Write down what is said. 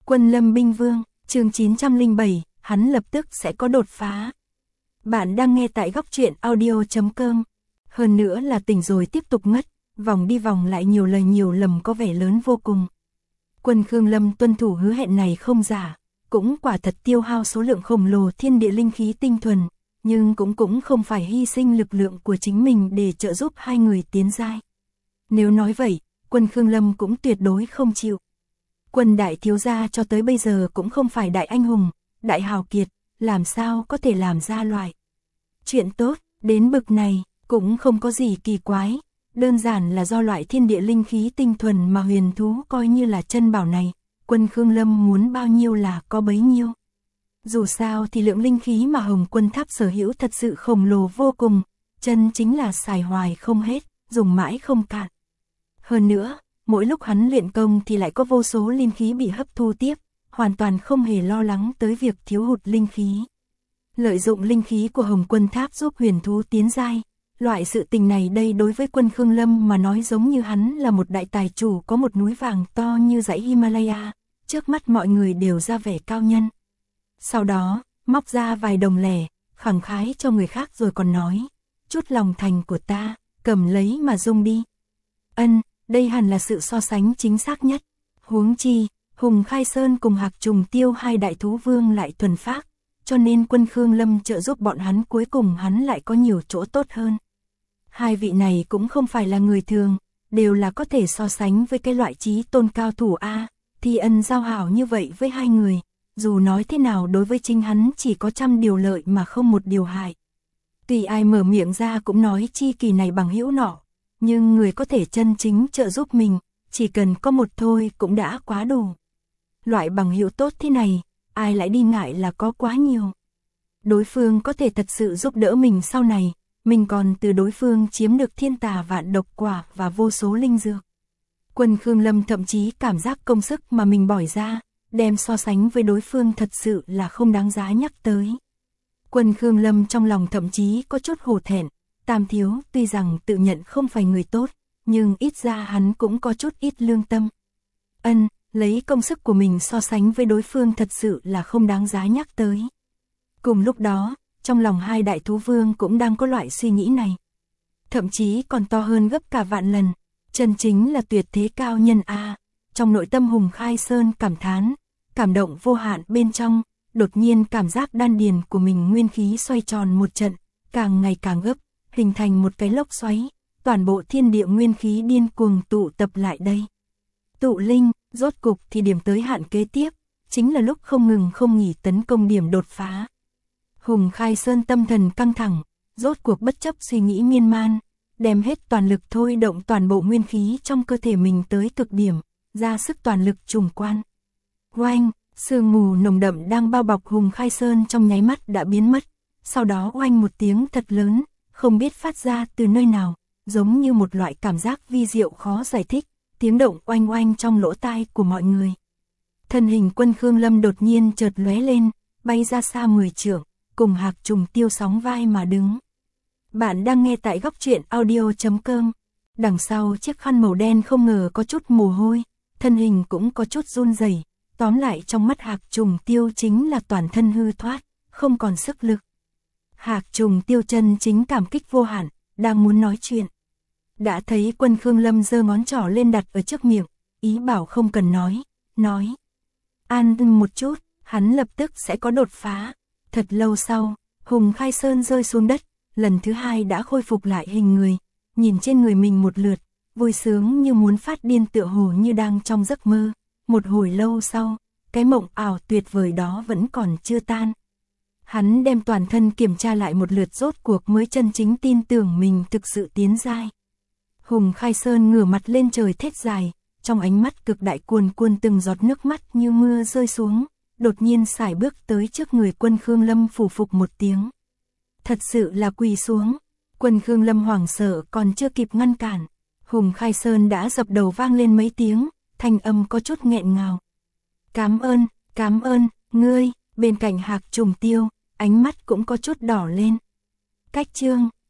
Quân Lâm Binh Vương, chương 907, hắn lập tức sẽ có đột phá. Bạn đang nghe tại góc truyện audio.com. Hơn nữa là tỉnh rồi tiếp tục ngất, vòng đi vòng lại nhiều lời nhiều lầm có vẻ lớn vô cùng. Quân Khương Lâm tuân thủ hứa hẹn này không giả, cũng quả thật tiêu hao số lượng khổng lồ thiên địa linh khí tinh thuần, nhưng cũng không phải hy sinh lực lượng của chính mình để trợ giúp hai người tiến giai. Nếu nói vậy, Quân Khương Lâm cũng tuyệt đối không chịu. Quân đại thiếu gia cho tới bây giờ cũng không phải đại anh hùng, đại hào kiệt, làm sao có thể làm ra loại chuyện tốt, đến bực này, cũng không có gì kỳ quái, đơn giản là do loại thiên địa linh khí tinh thuần mà huyền thú coi như là chân bảo này, Quân Khương Lâm muốn bao nhiêu là có bấy nhiêu. Dù sao thì lượng linh khí mà Hồng Quân Tháp sở hữu thật sự khổng lồ vô cùng, chân chính là xài hoài không hết, dùng mãi không cạn. Hơn nữa, mỗi lúc hắn luyện công thì lại có vô số linh khí bị hấp thu tiếp, hoàn toàn không hề lo lắng tới việc thiếu hụt linh khí. Lợi dụng linh khí của Hồng Quân Tháp giúp huyền thú tiến giai, loại sự tình này đây đối với Quân Khương Lâm mà nói giống như hắn là một đại tài chủ có một núi vàng to như dãy Himalaya, trước mắt mọi người đều ra vẻ cao nhân. Sau đó, móc ra vài đồng lẻ, khẳng khái cho người khác rồi còn nói, chút lòng thành của ta, cầm lấy mà dùng đi. Ân, đây hẳn là sự so sánh chính xác nhất. Huống chi, Hùng Khai Sơn cùng Hạc Trùng Tiêu hai đại thú vương lại thuần phác, cho nên Quân Khương Lâm trợ giúp bọn hắn cuối cùng hắn lại có nhiều chỗ tốt hơn. Hai vị này cũng không phải là người thường, đều là có thể so sánh với cái loại trí tôn cao thủ A, thì ân giao hảo như vậy với hai người, dù nói thế nào đối với chính hắn chỉ có 100 điều lợi mà không một điều hại. Tùy ai mở miệng ra cũng nói chi kỳ này bằng hữu nọ, nhưng người có thể chân chính trợ giúp mình, chỉ cần có một thôi cũng đã quá đủ. Loại bằng hữu tốt thế này, ai lại đi ngại là có quá nhiều. Đối phương có thể thật sự giúp đỡ mình sau này, mình còn từ đối phương chiếm được thiên tà vạn độc quả và vô số linh dược. Quân Khương Lâm thậm chí cảm giác công sức mà mình bỏ ra, đem so sánh với đối phương thật sự là không đáng giá nhắc tới. Quân Khương Lâm trong lòng thậm chí có chút hổ thẹn, Tam Thiếu tuy rằng tự nhận không phải người tốt, nhưng ít ra hắn cũng có chút ít lương tâm. Ân, lấy công sức của mình so sánh với đối phương thật sự là không đáng giá nhắc tới. Cùng lúc đó, trong lòng hai đại thú vương cũng đang có loại suy nghĩ này. Thậm chí còn to hơn gấp cả vạn lần, chân chính là tuyệt thế cao nhân A. Trong nội tâm Hùng Khai Sơn cảm thán, cảm động vô hạn bên trong, đột nhiên cảm giác đan điền của mình nguyên khí xoay tròn một trận, càng ngày càng gấp, hình thành một cái lốc xoáy, toàn bộ thiên địa nguyên khí điên cuồng tụ tập lại đây. Tụ linh, rốt cục thì điểm tới hạn kế tiếp, chính là lúc không ngừng không nghỉ tấn công điểm đột phá. Hùng Khai Sơn tâm thần căng thẳng, rốt cuộc bất chấp suy nghĩ miên man, đem hết toàn lực thôi động toàn bộ nguyên khí trong cơ thể mình tới cực điểm, ra sức toàn lực trùng quan. Oanh, sương mù nồng đậm đang bao bọc Hùng Khai Sơn trong nháy mắt đã biến mất, sau đó oanh một tiếng thật lớn, không biết phát ra từ nơi nào, giống như một loại cảm giác vi diệu khó giải thích, tiếng động oanh oanh trong lỗ tai của mọi người. Thân hình Quân Khương Lâm đột nhiên chợt lóe lên, bay ra xa 10 trượng, cùng Hạc Trùng Tiêu sóng vai mà đứng. Bạn đang nghe tại góc truyện audio.com. Đằng sau chiếc khăn màu đen không ngờ có chút mồ hôi, thân hình cũng có chút run rẩy. Tóm lại trong mắt Hạc Trùng Tiêu chính là toàn thân hư thoát, không còn sức lực. Hạc Trùng Tiêu chân chính cảm kích vô hạn, đang muốn nói chuyện. Đã thấy Quân Khương Lâm giơ ngón trỏ lên đặt ở trước miệng, ý bảo không cần nói. An một chút, hắn lập tức sẽ có đột phá. Thật lâu sau, Hùng Khai Sơn rơi xuống đất, lần thứ hai đã khôi phục lại hình người, nhìn trên người mình một lượt, vui sướng như muốn phát điên tựa hồ như đang trong giấc mơ. Một hồi lâu sau, cái mộng ảo tuyệt vời đó vẫn còn chưa tan. Hắn đem toàn thân kiểm tra lại một lượt rốt cuộc mới chân chính tin tưởng mình thực sự tiến giai. Hùng Khai Sơn ngửa mặt lên trời thét dài, trong ánh mắt cực đại cuồn cuộn từng giọt nước mắt như mưa rơi xuống, đột nhiên sải bước tới trước người Quân Khương Lâm phủ phục một tiếng. Thật sự là quỳ xuống. Quân Khương Lâm hoảng sợ còn chưa kịp ngăn cản, Hùng Khai Sơn đã dập đầu vang lên mấy tiếng, thanh âm có chút nghẹn ngào. Cảm ơn, ngươi. Bên cạnh Hạc Trùng Tiêu, ánh mắt cũng có chút đỏ lên. Cách chương